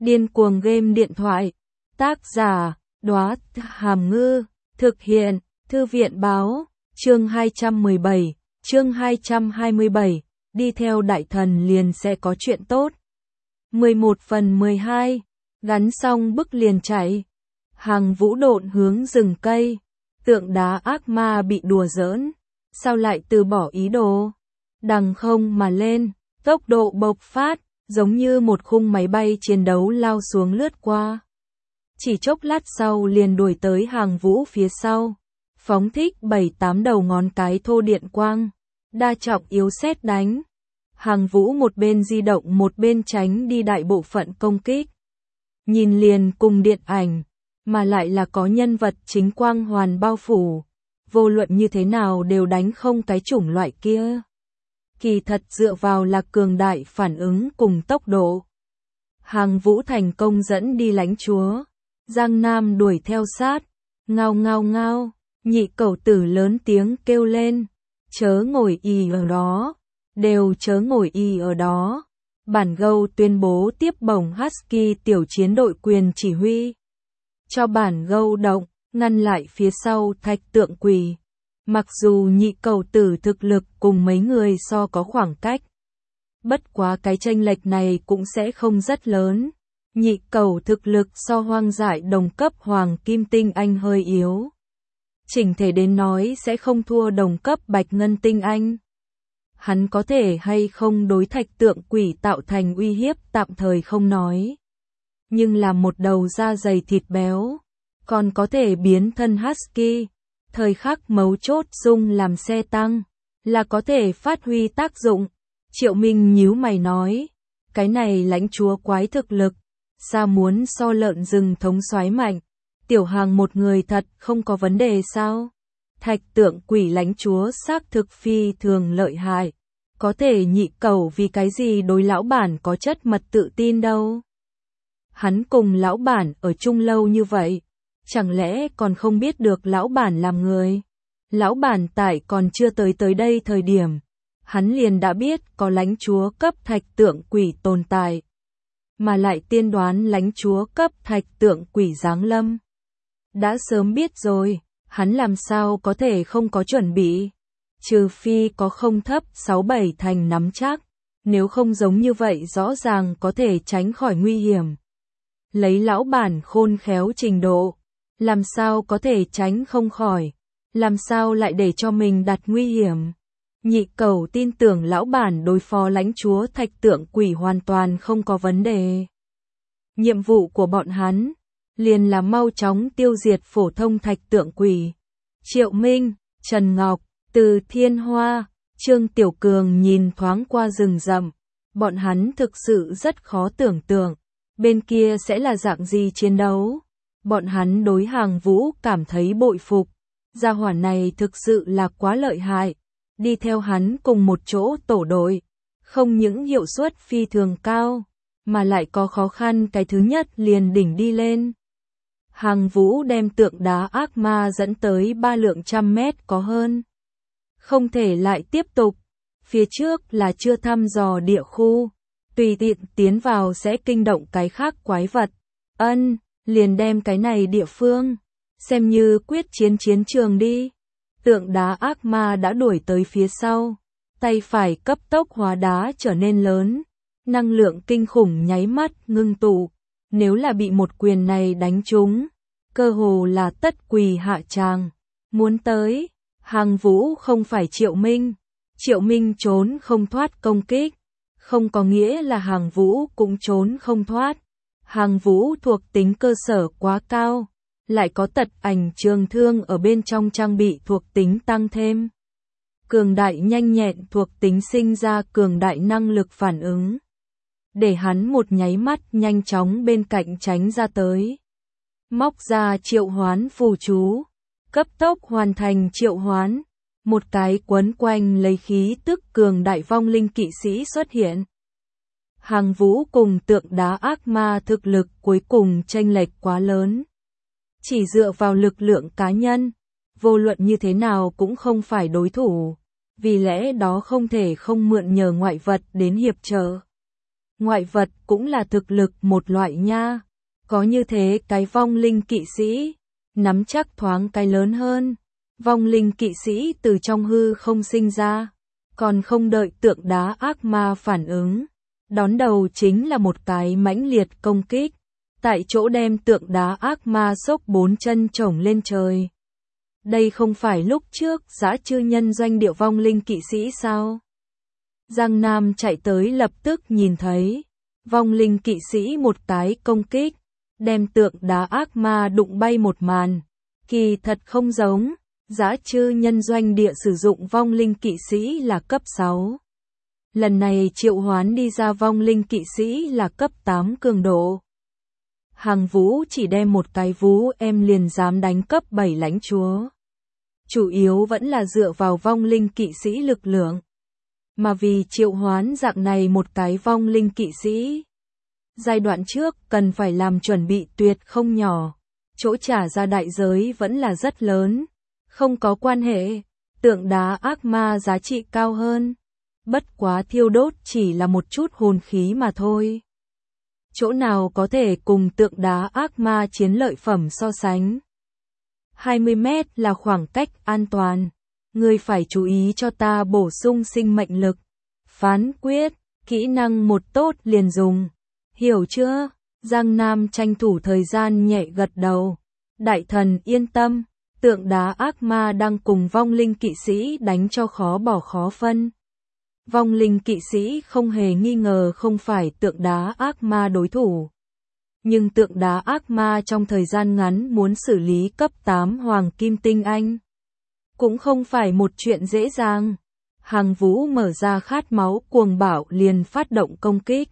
Điên cuồng game điện thoại. Tác giả, Đóa Hàm Ngư. Thực hiện, Thư viện báo. Chương 217, chương 227. Đi theo đại thần liền sẽ có chuyện tốt. 11/12. Gắn xong bức liền chạy. Hàng Vũ độn hướng rừng cây. Tượng đá ác ma bị đùa giỡn. Sao lại từ bỏ ý đồ? Đằng không mà lên, tốc độ bộc phát, giống như một khung máy bay chiến đấu lao xuống lướt qua. Chỉ chốc lát sau liền đuổi tới Hàng Vũ phía sau. Phóng thích 7-8 đầu ngón cái thô điện quang. Đa trọng yếu sét đánh. Hàng Vũ một bên di động một bên tránh đi đại bộ phận công kích. Nhìn liền cùng điện ảnh, mà lại là có nhân vật chính quang hoàn bao phủ. Vô luận như thế nào đều đánh không cái chủng loại kia. Kỳ thật dựa vào là cường đại phản ứng cùng tốc độ. Hàng Vũ thành công dẫn đi lãnh chúa. Giang Nam đuổi theo sát. Ngao ngao ngao, nhị cẩu tử lớn tiếng kêu lên. Chớ ngồi ì ở đó. Đều chớ ngồi ì ở đó. Bản Gâu tuyên bố tiếp bổng Husky tiểu chiến đội quyền chỉ huy. Cho bản Gâu động, ngăn lại phía sau thạch tượng quỷ. Mặc dù nhị cẩu tử thực lực cùng mấy người so có khoảng cách. Bất quá cái chênh lệch này cũng sẽ không rất lớn. Nhị cẩu thực lực so hoang dại đồng cấp hoàng kim tinh anh hơi yếu. Chỉnh thể đến nói sẽ không thua đồng cấp bạch ngân tinh anh. Hắn có thể hay không đối thạch tượng quỷ tạo thành uy hiếp tạm thời không nói. Nhưng là một đầu da dày thịt béo. Còn có thể biến thân Husky. Thời khắc mấu chốt dùng làm xe tăng. Là có thể phát huy tác dụng. Triệu Minh nhíu mày nói. Cái này lãnh chúa quái thực lực. Sao muốn so lợn rừng thống soái mạnh. Tiểu Hàng một người thật không có vấn đề sao? Thạch tượng quỷ lãnh chúa xác thực phi thường lợi hại. Có thể nhị cẩu vì cái gì đối lão bản có chất mật tự tin đâu. Hắn cùng lão bản ở chung lâu như vậy. Chẳng lẽ còn không biết được lão bản làm người? Lão bản tại còn chưa tới đây thời điểm. Hắn liền đã biết có lãnh chúa cấp thạch tượng quỷ tồn tại. Mà lại tiên đoán lãnh chúa cấp thạch tượng quỷ giáng lâm. Đã sớm biết rồi, hắn làm sao có thể không có chuẩn bị. Trừ phi có không thấp 6-7 thành nắm chắc. Nếu không giống như vậy rõ ràng có thể tránh khỏi nguy hiểm. Lấy lão bản khôn khéo trình độ. Làm sao có thể tránh không khỏi. Làm sao lại để cho mình đặt nguy hiểm. Nhị cẩu tin tưởng lão bản đối phó lãnh chúa thạch tượng quỷ hoàn toàn không có vấn đề. Nhiệm vụ của bọn hắn liền là mau chóng tiêu diệt phổ thông thạch tượng quỷ. Triệu Minh, Trần Ngọc, Từ Thiên Hoa, Trương Tiểu Cường nhìn thoáng qua rừng rậm. Bọn hắn thực sự rất khó tưởng tượng. Bên kia sẽ là dạng gì chiến đấu. Bọn hắn đối Hàng Vũ cảm thấy bội phục. Gia hỏa này thực sự là quá lợi hại. Đi theo hắn cùng một chỗ tổ đội. Không những hiệu suất phi thường cao. Mà lại có khó khăn cái thứ nhất liền đỉnh đi lên. Hàng Vũ đem tượng đá ác ma dẫn tới 3 lượng trăm mét có hơn. Không thể lại tiếp tục. Phía trước là chưa thăm dò địa khu. Tùy tiện tiến vào sẽ kinh động cái khác quái vật. Liền đem cái này địa phương. Xem như quyết chiến trường đi. Tượng đá ác ma đã đuổi tới phía sau. Tay phải cấp tốc hóa đá trở nên lớn. Năng lượng kinh khủng nháy mắt ngưng tụ. Nếu là bị một quyền này đánh trúng. Cơ hồ là tất quỳ hạ tràng. Muốn tới. Hàng Vũ không phải Triệu Minh. Triệu Minh trốn không thoát công kích. Không có nghĩa là Hàng Vũ cũng trốn không thoát. Hàng Vũ thuộc tính cơ sở quá cao. Lại có tật ảnh trường thương ở bên trong trang bị thuộc tính tăng thêm. Cường đại nhanh nhẹn thuộc tính sinh ra cường đại năng lực phản ứng. Để hắn một nháy mắt nhanh chóng bên cạnh tránh ra tới. Móc ra triệu hoán phù chú. Cấp tốc hoàn thành triệu hoán. Một cái quấn quanh lấy khí tức cường đại vong linh kỵ sĩ xuất hiện. Hàng Vũ cùng tượng đá ác ma thực lực cuối cùng chênh lệch quá lớn. Chỉ dựa vào lực lượng cá nhân, vô luận như thế nào cũng không phải đối thủ. Vì lẽ đó không thể không mượn nhờ ngoại vật đến hiệp trợ. Ngoại vật cũng là thực lực một loại nha. Có như thế cái vong linh kỵ sĩ, nắm chắc thoáng cái lớn hơn. Vong linh kỵ sĩ từ trong hư không sinh ra, còn không đợi tượng đá ác ma phản ứng. Đón đầu chính là một cái mãnh liệt công kích, tại chỗ đem tượng đá ác ma xốc 4 chân chổng lên trời. Đây không phải lúc trước dã chư nhân doanh địa vong linh kỵ sĩ sao? Giang Nam chạy tới lập tức nhìn thấy, vong linh kỵ sĩ một cái công kích, đem tượng đá ác ma đụng bay một màn. Kỳ thật không giống, dã chư nhân doanh địa sử dụng vong linh kỵ sĩ là cấp 6. Lần này triệu hoán đi ra vong linh kỵ sĩ là cấp 8 cường độ. Hàng Vũ chỉ đem một cái vú em liền dám đánh cấp 7 lãnh chúa. Chủ yếu vẫn là dựa vào vong linh kỵ sĩ lực lượng. Mà vì triệu hoán dạng này một cái vong linh kỵ sĩ, giai đoạn trước cần phải làm chuẩn bị tuyệt không nhỏ. Chỗ trả ra đại giới vẫn là rất lớn. Không có quan hệ, tượng đá ác ma giá trị cao hơn. Bất quá thiêu đốt chỉ là một chút hồn khí mà thôi. Chỗ nào có thể cùng tượng đá ác ma chiến lợi phẩm so sánh. 20 mét là khoảng cách an toàn. Ngươi phải chú ý cho ta bổ sung sinh mệnh lực. Phán quyết, kỹ năng một tốt liền dùng. Hiểu chưa? Giang Nam tranh thủ thời gian nhẹ gật đầu. Đại thần yên tâm, tượng đá ác ma đang cùng vong linh kỵ sĩ đánh cho khó bỏ khó phân. Vong linh kỵ sĩ không hề nghi ngờ không phải tượng đá ác ma đối thủ. Nhưng tượng đá ác ma trong thời gian ngắn muốn xử lý cấp 8 hoàng kim tinh anh cũng không phải một chuyện dễ dàng. Hàng Vũ mở ra khát máu cuồng bạo liền phát động công kích.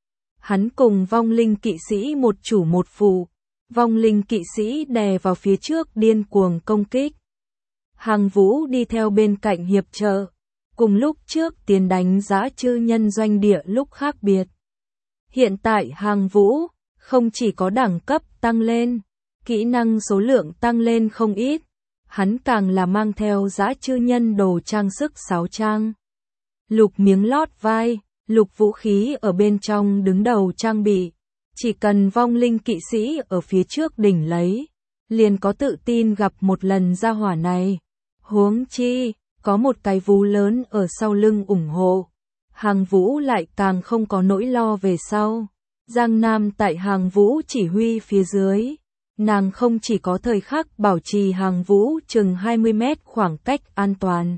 Hắn cùng vong linh kỵ sĩ một chủ một phụ. Vong linh kỵ sĩ đè vào phía trước điên cuồng công kích. Hàng Vũ đi theo bên cạnh hiệp trợ. Cùng lúc trước tiến đánh dã chư nhân doanh địa lúc khác biệt. Hiện tại Hàng Vũ không chỉ có đẳng cấp tăng lên, kỹ năng số lượng tăng lên không ít. Hắn càng là mang theo dã chư nhân đồ trang sức 6 trang. Lục miếng lót vai, lục vũ khí ở bên trong đứng đầu trang bị. Chỉ cần vong linh kỵ sĩ ở phía trước đỉnh lấy, liền có tự tin gặp một lần gia hỏa này. Huống chi, có một cái vú lớn ở sau lưng ủng hộ. Hàng Vũ lại càng không có nỗi lo về sau. Giang Nam tại Hàng Vũ chỉ huy phía dưới. Nàng không chỉ có thời khắc bảo trì Hàng Vũ chừng 20 mét khoảng cách an toàn.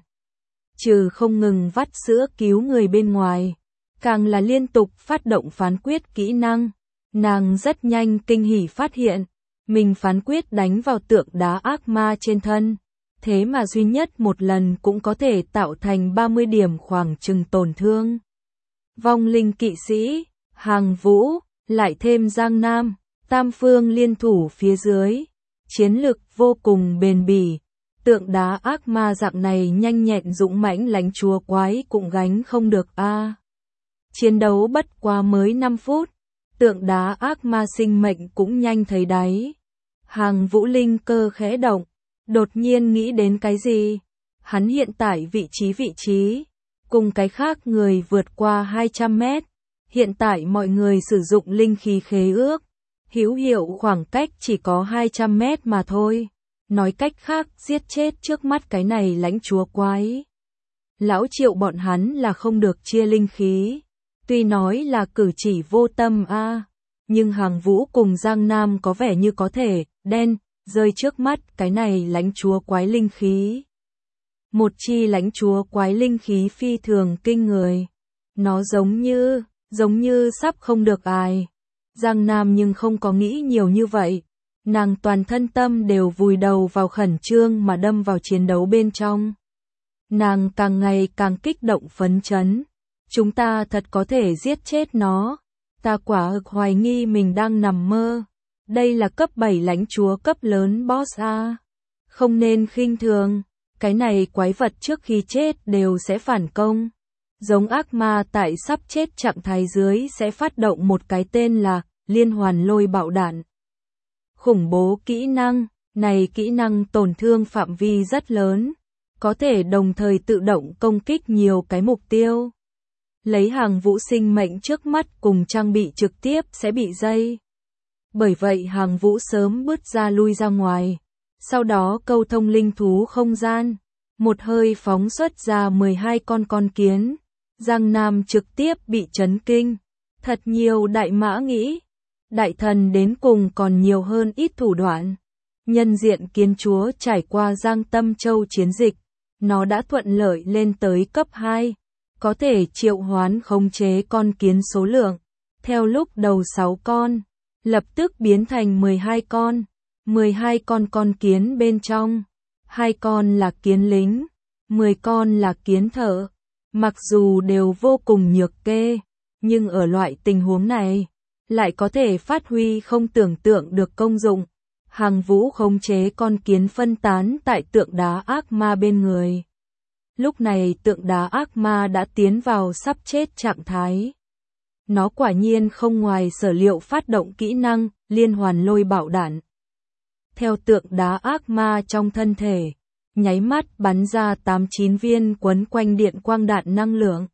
Trừ không ngừng vắt sữa cứu người bên ngoài. Càng là liên tục phát động phán quyết kỹ năng. Nàng rất nhanh kinh hỉ phát hiện. Mình phán quyết đánh vào tượng đá ác ma trên thân. Thế mà duy nhất một lần cũng có thể tạo thành 30 điểm khoảng chừng tổn thương. Vong linh kỵ sĩ, Hàng Vũ, lại thêm Giang Nam, tam phương liên thủ phía dưới. Chiến lực vô cùng bền bỉ. Tượng đá ác ma dạng này nhanh nhẹn dũng mãnh lãnh chúa quái cũng gánh không được a. Chiến đấu bất quá mới 5 phút. Tượng đá ác ma sinh mệnh cũng nhanh thấy đáy. Hàng Vũ linh cơ khẽ động. Đột nhiên nghĩ đến cái gì? Hắn hiện tại vị trí, cùng cái khác người vượt qua 200 mét. Hiện tại mọi người sử dụng linh khí khế ước. Hữu hiệu khoảng cách chỉ có 200 mét mà thôi. Nói cách khác giết chết trước mắt cái này lãnh chúa quái. Lão Triệu bọn hắn là không được chia linh khí. Tuy nói là cử chỉ vô tâm a, nhưng Hàng Vũ cùng Giang Nam có vẻ như có thể đen rơi trước mắt cái này lãnh chúa quái linh khí. Một chi lãnh chúa quái linh khí phi thường kinh người. Nó giống như sắp không được ai. Giang Nam nhưng không có nghĩ nhiều như vậy. Nàng toàn thân tâm đều vùi đầu vào khẩn trương mà đâm vào chiến đấu bên trong. Nàng càng ngày càng kích động phấn chấn. Chúng ta thật có thể giết chết nó. Ta quả thực hoài nghi mình đang nằm mơ. Đây là cấp 7 lãnh chúa cấp lớn boss a. Không nên khinh thường. Cái này quái vật trước khi chết đều sẽ phản công. Giống ác ma tại sắp chết trạng thái dưới sẽ phát động một cái tên là liên hoàn lôi bạo đạn. Khủng bố kỹ năng. Này kỹ năng tổn thương phạm vi rất lớn. Có thể đồng thời tự động công kích nhiều cái mục tiêu. lấy Hàng Vũ sinh mệnh trước mắt cùng trang bị trực tiếp sẽ bị dây. Bởi vậy Hàng Vũ sớm bứt ra lui ra ngoài, sau đó câu thông linh thú không gian, một hơi phóng xuất ra 12 con kiến. Giang Nam trực tiếp bị chấn kinh, thật nhiều đại mã nghĩ, đại thần đến cùng còn nhiều hơn ít thủ đoạn. Nhân diện kiến chúa trải qua Giang Tâm Châu chiến dịch, nó đã thuận lợi lên tới cấp 2, có thể triệu hoán khống chế con kiến số lượng, theo lúc đầu 6 con, lập tức biến thành 12 con, 12 con kiến bên trong, 2 con là kiến lính, 10 con là kiến thợ, mặc dù đều vô cùng nhược kê, nhưng ở loại tình huống này, lại có thể phát huy không tưởng tượng được công dụng. Hàng Vũ khống chế con kiến phân tán tại tượng đá ác ma bên người. Lúc này tượng đá ác ma đã tiến vào sắp chết trạng thái. Nó quả nhiên không ngoài sở liệu phát động kỹ năng liên hoàn lôi bạo đạn. Theo tượng đá ác ma trong thân thể, nháy mắt bắn ra 8-9 viên quấn quanh điện quang đạn năng lượng.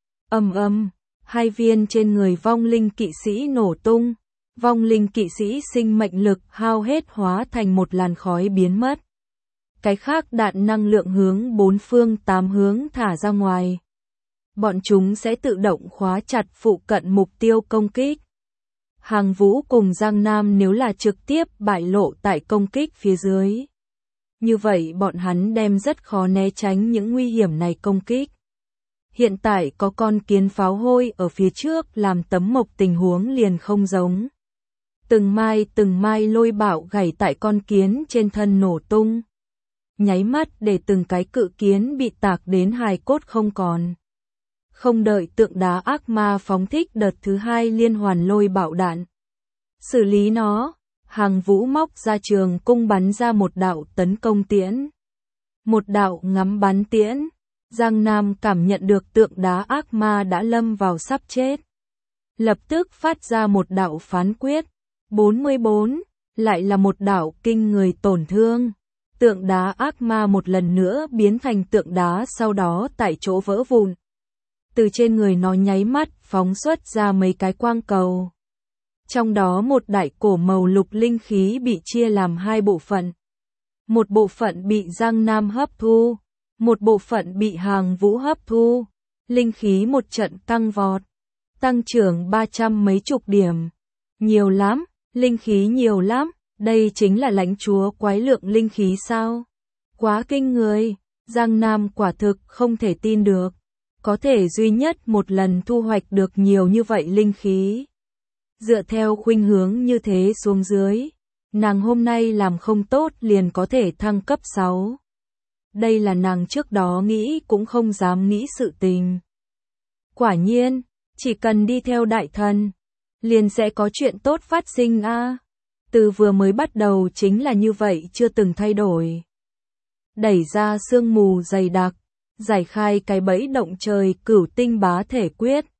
Ầm, 2 viên trên người vong linh kỵ sĩ nổ tung. Vong linh kỵ sĩ sinh mệnh lực hao hết hóa thành một làn khói biến mất. Cái khác đạn năng lượng hướng 4 phương 8 hướng thả ra ngoài. Bọn chúng sẽ tự động khóa chặt phụ cận mục tiêu công kích. Hàng Vũ cùng Giang Nam nếu là trực tiếp bại lộ tại công kích phía dưới. Như vậy bọn hắn đem rất khó né tránh những nguy hiểm này công kích. Hiện tại có con kiến pháo hôi ở phía trước làm tấm mộc tình huống liền không giống. Từng mai lôi bạo gảy tại con kiến trên thân nổ tung. Nháy mắt để từng cái cự kiến bị tạc đến hài cốt không còn. Không đợi tượng đá ác ma phóng thích đợt thứ 2 liên hoàn lôi bạo đạn. Xử lý nó, Hàng Vũ móc ra trường cung bắn ra một đạo tấn công tiễn. Một đạo ngắm bắn tiễn. Giang Nam cảm nhận được tượng đá ác ma đã lâm vào sắp chết. Lập tức phát ra một đạo phán quyết. 44, lại là một đạo kinh người tổn thương. Tượng đá ác ma một lần nữa biến thành tượng đá sau đó tại chỗ vỡ vụn. Từ trên người nó nháy mắt phóng xuất ra mấy cái quang cầu. Trong đó một đại cổ màu lục linh khí bị chia làm 2 bộ phận. Một bộ phận bị Giang Nam hấp thu, một bộ phận bị Hàng Vũ hấp thu. Linh khí một trận tăng vọt, tăng trưởng 300 mấy chục điểm. Nhiều lắm. Linh khí nhiều lắm, đây chính là lãnh chúa quái lượng linh khí sao? Quá kinh người, Giang Nam quả thực không thể tin được. Có thể duy nhất một lần thu hoạch được nhiều như vậy linh khí. Dựa theo khuynh hướng như thế xuống dưới, nàng hôm nay làm không tốt liền có thể thăng cấp 6. Đây là nàng trước đó nghĩ cũng không dám nghĩ sự tình. Quả nhiên, chỉ cần đi theo đại thần, liền sẽ có chuyện tốt phát sinh a. Từ vừa mới bắt đầu chính là như vậy chưa từng thay đổi. Đẩy ra sương mù dày đặc, giải khai cái bẫy động trời cửu tinh bá thể quyết.